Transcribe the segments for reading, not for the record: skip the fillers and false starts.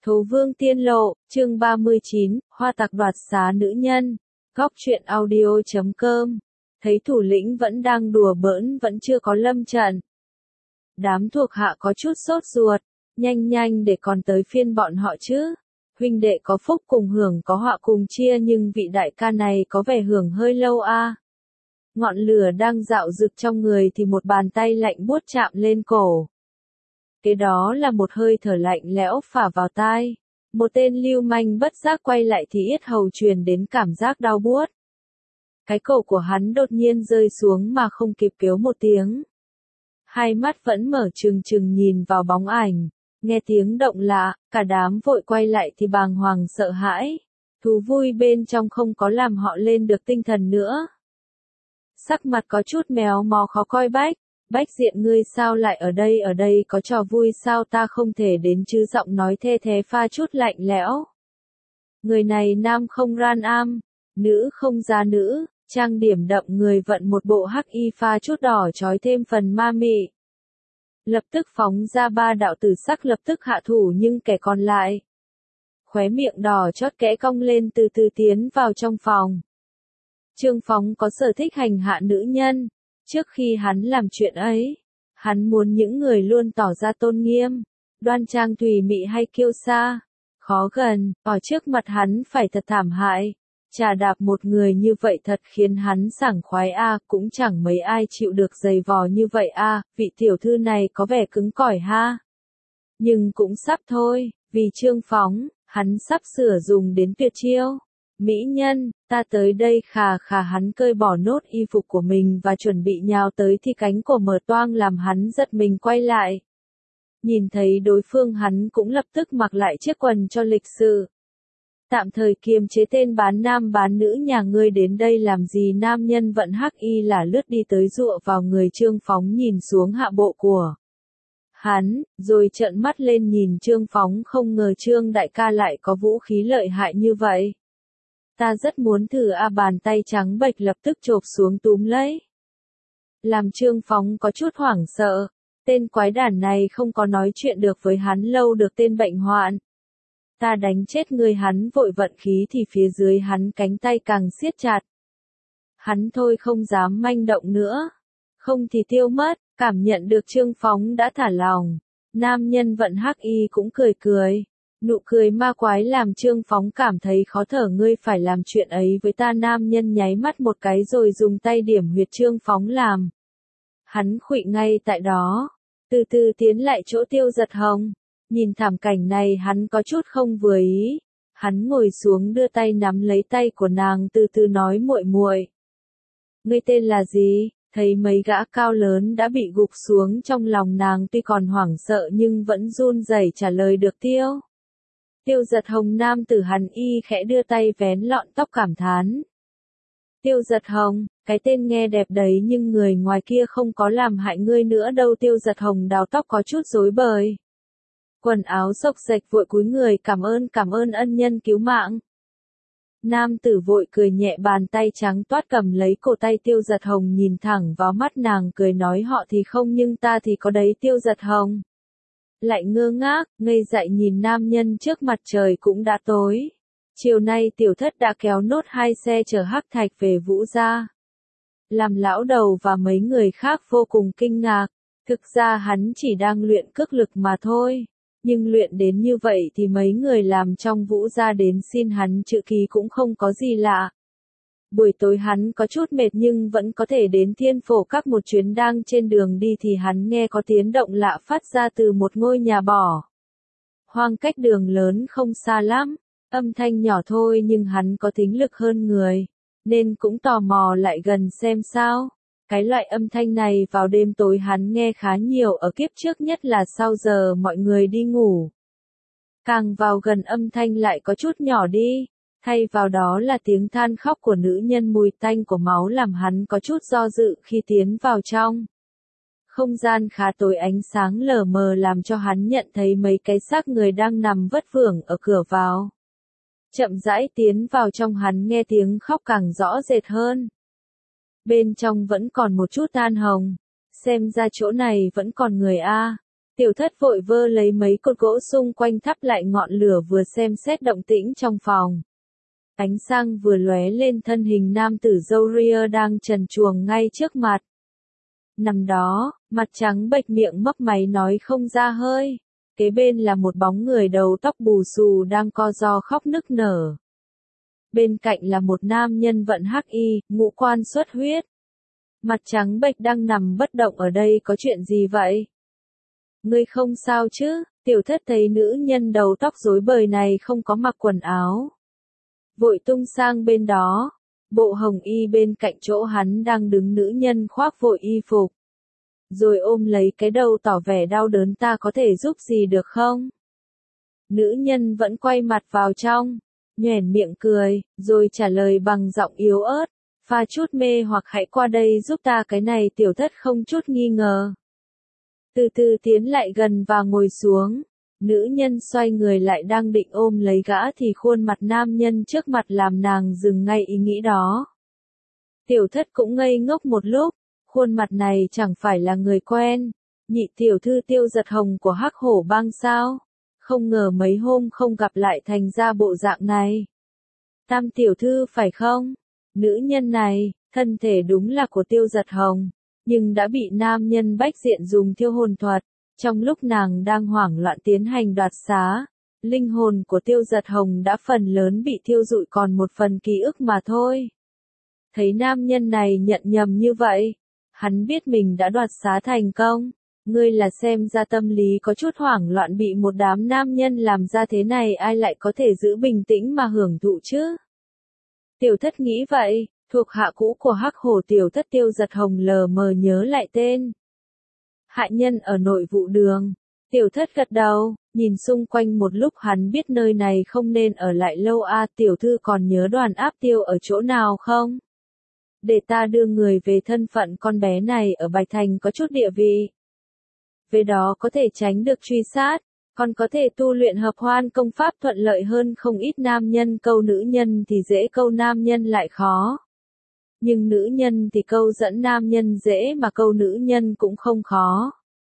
Thố Vương Tiên Lộ, chương 39, Hoa Tặc đoạt xá nữ nhân. Góc truyện audio.com. Thấy thủ lĩnh vẫn đang đùa bỡn vẫn chưa có lâm trận. Đám thuộc hạ có chút sốt ruột, nhanh nhanh để còn tới phiên bọn họ chứ. Huynh đệ có phúc cùng hưởng có họa cùng chia nhưng vị đại ca này có vẻ hưởng hơi lâu a. Ngọn lửa đang dạo rực trong người thì một bàn tay lạnh buốt chạm lên cổ. Kế đó là một hơi thở lạnh lẽo phả vào tai. Một tên lưu manh bất giác quay lại thì yết hầu truyền đến cảm giác đau buốt. Cái cổ của hắn đột nhiên rơi xuống mà không kịp kêu một tiếng. Hai mắt vẫn mở trừng trừng nhìn vào bóng ảnh. Nghe tiếng động lạ, cả đám vội quay lại thì bàng hoàng sợ hãi. Thú vui bên trong không có làm họ lên được tinh thần nữa. Sắc mặt có chút méo mó khó coi Bách. Bách Diện ngươi sao lại ở đây có trò vui sao ta không thể đến chứ, giọng nói thê thế pha chút lạnh lẽo. Người này nam không ran am, nữ không ra nữ, trang điểm đậm người vận một bộ hắc y pha chút đỏ trói thêm phần ma mị. Lập tức phóng ra ba đạo tử sắc lập tức hạ thủ nhưng kẻ còn lại. Khóe miệng đỏ chót kẽ cong lên từ từ tiến vào trong phòng. Trương Phóng có sở thích hành hạ nữ nhân. Trước khi hắn làm chuyện ấy, hắn muốn những người luôn tỏ ra tôn nghiêm, đoan trang thùy mị hay kiêu sa, khó gần, ở trước mặt hắn phải thật thảm hại. Chà đạp một người như vậy thật khiến hắn sảng khoái a, cũng chẳng mấy ai chịu được giày vò như vậy a, vị tiểu thư này có vẻ cứng cỏi ha. Nhưng cũng sắp thôi, vì Trương Phóng, hắn sắp sửa dùng đến tuyệt chiêu. Mỹ nhân, ta tới đây khà khà, hắn cởi bỏ nốt y phục của mình và chuẩn bị nhào tới thì cánh cổ mở toang làm hắn giật mình quay lại. Nhìn thấy đối phương hắn cũng lập tức mặc lại chiếc quần cho lịch sự. Tạm thời kiềm chế tên bán nam bán nữ nhà ngươi đến đây làm gì, nam nhân vận hắc y là lướt đi tới dụa vào người Trương Phóng nhìn xuống hạ bộ của hắn, rồi trợn mắt lên nhìn Trương Phóng, không ngờ Trương đại ca lại có vũ khí lợi hại như vậy. Ta rất muốn thử a, bàn tay trắng bệch lập tức chộp xuống túm lấy. Làm Trương Phóng có chút hoảng sợ, tên quái đản này không có nói chuyện được với hắn lâu được, tên bệnh hoạn. Ta đánh chết người, hắn vội vận khí thì phía dưới hắn cánh tay càng siết chặt. Hắn thôi không dám manh động nữa, không thì tiêu mất, cảm nhận được Trương Phóng đã thả lòng. Nam nhân vận hắc y cũng cười cười. Nụ cười ma quái làm Trương Phóng cảm thấy khó thở, ngươi phải làm chuyện ấy với ta, nam nhân nháy mắt một cái rồi dùng tay điểm huyệt Trương Phóng làm. Hắn khuỵu ngay tại đó, từ từ tiến lại chỗ Tiêu Giật Hồng. Nhìn thảm cảnh này hắn có chút không vừa ý. Hắn ngồi xuống đưa tay nắm lấy tay của nàng từ từ nói, muội muội, ngươi tên là gì? Thấy mấy gã cao lớn đã bị gục xuống, trong lòng nàng tuy còn hoảng sợ nhưng vẫn run rẩy trả lời được. Tiêu Giật Hồng. Nam tử hắn y khẽ đưa tay vén lọn tóc cảm thán. Tiêu Giật Hồng, cái tên nghe đẹp đấy nhưng người ngoài kia không có làm hại ngươi nữa đâu. Tiêu Giật Hồng đào tóc có chút rối bời. Quần áo xộc xệch vội cúi người cảm ơn ân nhân cứu mạng. Nam tử vội cười nhẹ, bàn tay trắng toát cầm lấy cổ tay Tiêu Giật Hồng, nhìn thẳng vào mắt nàng cười nói, họ thì không nhưng ta thì có đấy. Tiêu Giật Hồng lại ngơ ngác, ngây dại nhìn nam nhân trước mặt. Trời cũng đã tối. Chiều nay tiểu thất đã kéo nốt 2 xe chở hắc thạch về Vũ gia. Làm lão đầu và mấy người khác vô cùng kinh ngạc. Thực ra hắn chỉ đang luyện cước lực mà thôi. Nhưng luyện đến như vậy thì mấy người làm trong Vũ gia đến xin hắn chữ ký cũng không có gì lạ. Buổi tối hắn có chút mệt nhưng vẫn có thể đến Thiên Phổ Các. Một chuyến đang trên đường đi thì hắn nghe có tiếng động lạ phát ra từ một ngôi nhà bỏ hoang cách đường lớn không xa lắm. Âm thanh nhỏ thôi nhưng hắn có thính lực hơn người, nên cũng tò mò lại gần xem sao. Cái loại âm thanh này vào đêm tối hắn nghe khá nhiều ở kiếp trước, nhất là sau giờ mọi người đi ngủ. Càng vào gần âm thanh lại có chút nhỏ đi. Thay vào đó là tiếng than khóc của nữ nhân, mùi tanh của máu làm hắn có chút do dự khi tiến vào trong. Không gian khá tối, ánh sáng lờ mờ làm cho hắn nhận thấy mấy cái xác người đang nằm vất vưởng ở cửa vào. Chậm rãi tiến vào trong hắn nghe tiếng khóc càng rõ rệt hơn. Bên trong vẫn còn một chút than hồng. Xem ra chỗ này vẫn còn người a. Tiểu thất vội vơ lấy mấy cột gỗ xung quanh thắp lại ngọn lửa vừa xem xét động tĩnh trong phòng. Ánh sáng vừa lóe lên thân hình nam tử râu ria đang trần truồng ngay trước mặt. Nằm đó, mặt trắng bệch miệng mấp máy nói không ra hơi. Kế bên là một bóng người đầu tóc bù xù đang co ro khóc nức nở. Bên cạnh là một nam nhân vận hắc y, ngũ quan xuất huyết. Mặt trắng bệch đang nằm bất động ở đây có chuyện gì vậy? Ngươi không sao chứ? Tiểu thất thấy nữ nhân đầu tóc rối bời này không có mặc quần áo. Vội tung sang bên đó. Bộ hồng y bên cạnh chỗ hắn đang đứng nữ nhân khoác vội y phục. Rồi ôm lấy cái đầu tỏ vẻ đau đớn ta có thể giúp gì được không? Nữ nhân vẫn quay mặt vào trong, nhoẻn miệng cười, rồi trả lời bằng giọng yếu ớt, pha chút mê hoặc hãy qua đây giúp ta cái này tiểu thất không chút nghi ngờ. Từ từ tiến lại gần và ngồi xuống, nữ nhân xoay người lại đang định ôm lấy gã thì khuôn mặt nam nhân trước mặt làm nàng dừng ngay ý nghĩ đó. Tiểu thất cũng ngây ngốc một lúc, khuôn mặt này chẳng phải là người quen, nhị tiểu thư Tiêu Giật Hồng của Hắc Hổ Bang sao? Không ngờ mấy hôm không gặp lại thành ra bộ dạng này. Tam tiểu thư phải không? Nữ nhân này, thân thể đúng là của Tiêu Giật Hồng, nhưng đã bị nam nhân bách diện dùng thiêu hồn thuật. Trong lúc nàng đang hoảng loạn tiến hành đoạt xá, linh hồn của Tiêu Giật Hồng đã phần lớn bị thiêu rụi còn một phần ký ức mà thôi. Thấy nam nhân này nhận nhầm như vậy, hắn biết mình đã đoạt xá thành công. Ngươi là xem ra tâm lý có chút hoảng loạn bị một đám nam nhân làm ra thế này ai lại có thể giữ bình tĩnh mà hưởng thụ chứ? Tiểu thất nghĩ vậy, thuộc hạ cũ của Hắc Hổ tiểu thất Tiêu Giật Hồng lờ mờ nhớ lại tên. Hạ nhân ở nội vụ đường. Tiểu thất gật đầu, nhìn xung quanh một lúc hắn biết nơi này không nên ở lại lâu tiểu thư còn nhớ Đoàn Áp Tiêu ở chỗ nào không? Để ta đưa người về thân phận con bé này ở Bạch Thành có chút địa vị. Về đó có thể tránh được truy sát, còn có thể tu luyện hợp hoan công pháp thuận lợi hơn không ít nam nhân câu nữ nhân thì dễ câu nam nhân lại khó. Nhưng nữ nhân thì câu dẫn nam nhân dễ mà câu nữ nhân cũng không khó.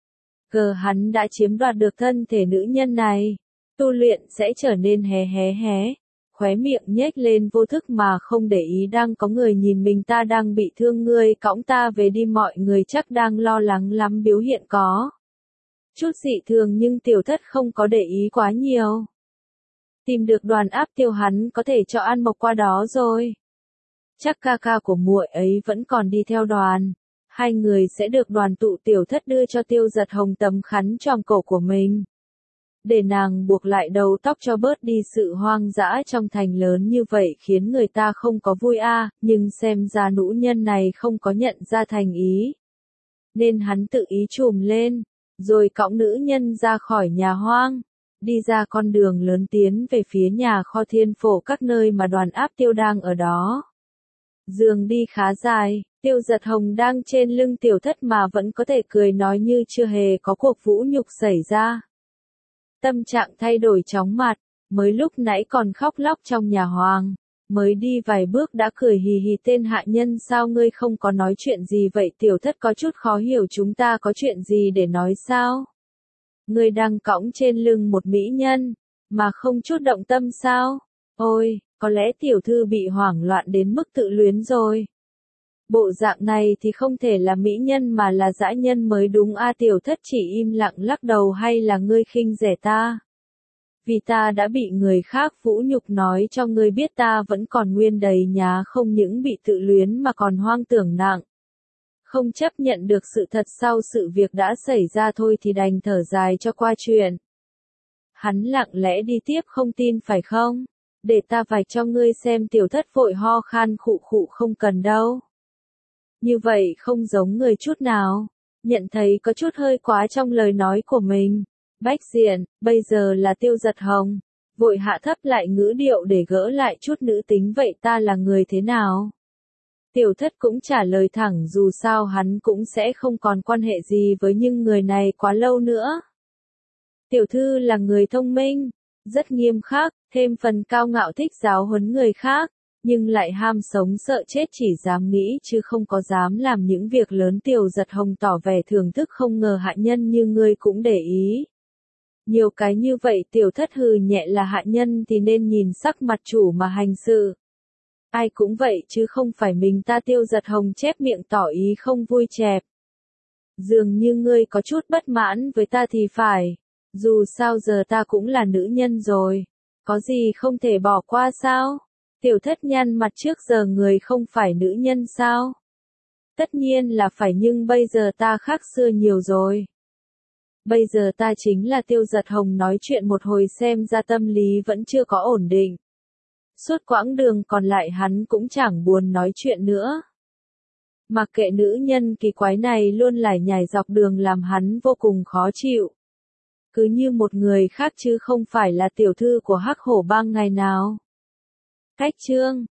Cờ hắn đã chiếm đoạt được thân thể nữ nhân này, tu luyện sẽ trở nên hé. Khóe miệng nhếch lên vô thức mà không để ý đang có người nhìn mình ta đang bị thương ngươi cõng ta về đi mọi người chắc đang lo lắng lắm biểu hiện có. Chút dị thường nhưng tiểu thất không có để ý quá nhiều. Tìm được Đoàn Áp Tiêu hắn có thể cho An Mộc qua đó rồi. Chắc ca ca của muội ấy vẫn còn đi theo đoàn. Hai người sẽ được đoàn tụ tiểu thất đưa cho Tiêu Giật Hồng tấm khăn choàng cổ của mình. Để nàng buộc lại đầu tóc cho bớt đi sự hoang dã trong thành lớn như vậy khiến người ta không có vui nhưng xem ra nữ nhân này không có nhận ra thành ý. Nên hắn tự ý chùm lên, rồi cõng nữ nhân ra khỏi nhà hoang, đi ra con đường lớn tiến về phía nhà kho Thiên Phổ các nơi mà Đoàn Áp Tiêu đang ở đó. Đường đi khá dài, Tiêu Giật Hồng đang trên lưng tiểu thất mà vẫn có thể cười nói như chưa hề có cuộc vũ nhục xảy ra. Tâm trạng thay đổi chóng mặt, mới lúc nãy còn khóc lóc trong nhà hoàng, mới đi vài bước đã cười hì hì tên hạ nhân sao ngươi không có nói chuyện gì vậy tiểu thất có chút khó hiểu chúng ta có chuyện gì để nói sao? Ngươi đang cõng trên lưng một mỹ nhân, mà không chút động tâm sao? Ôi, có lẽ tiểu thư bị hoảng loạn đến mức tự luyến rồi. Bộ dạng này thì không thể là mỹ nhân mà là dã nhân mới đúng tiểu thất chỉ im lặng lắc đầu hay là ngươi khinh rẻ ta? Vì ta đã bị người khác vũ nhục nói cho ngươi biết ta vẫn còn nguyên đầy nhá không những bị tự luyến mà còn hoang tưởng nặng. Không chấp nhận được sự thật sau sự việc đã xảy ra thôi thì đành thở dài cho qua chuyện. Hắn lặng lẽ đi tiếp không tin phải không? Để ta vạch cho ngươi xem tiểu thất vội ho khan khụ khụ không cần đâu. Như vậy không giống người chút nào. Nhận thấy có chút hơi quá trong lời nói của mình. Bách diện, bây giờ là Tiêu Giật Hồng. Vội hạ thấp lại ngữ điệu để gỡ lại chút nữ tính vậy ta là người thế nào? Tiểu thất cũng trả lời thẳng dù sao hắn cũng sẽ không còn quan hệ gì với những người này quá lâu nữa. Tiểu thư là người thông minh, rất nghiêm khắc, thêm phần cao ngạo thích giáo huấn người khác, nhưng lại ham sống sợ chết chỉ dám nghĩ chứ không có dám làm những việc lớn. Tiểu Giật Hồng tỏ vẻ thưởng thức, không ngờ hạ nhân như ngươi cũng để ý. Nhiều cái như vậy. Tiểu Thất hừ nhẹ, là hạ nhân thì nên nhìn sắc mặt chủ mà hành sự. Ai cũng vậy chứ không phải mình ta. Tiêu Giật Hồng chép miệng tỏ ý không vui chẹp. Dường như ngươi có chút bất mãn với ta thì phải. Dù sao giờ ta cũng là nữ nhân rồi. Có gì không thể bỏ qua sao? Tiểu Thất nhăn mặt, trước giờ người không phải nữ nhân sao? Tất nhiên là phải, nhưng bây giờ ta khác xưa nhiều rồi. Bây giờ ta chính là Tiêu Giật Hồng. Nói chuyện một hồi xem ra tâm lý vẫn chưa có ổn định. Suốt quãng đường còn lại hắn cũng chẳng buồn nói chuyện nữa. Mặc kệ nữ nhân kỳ quái này luôn lải nhải dọc đường làm hắn vô cùng khó chịu. Cứ như một người khác chứ không phải là tiểu thư của Hắc Hổ Bang ngày nào. Cách chương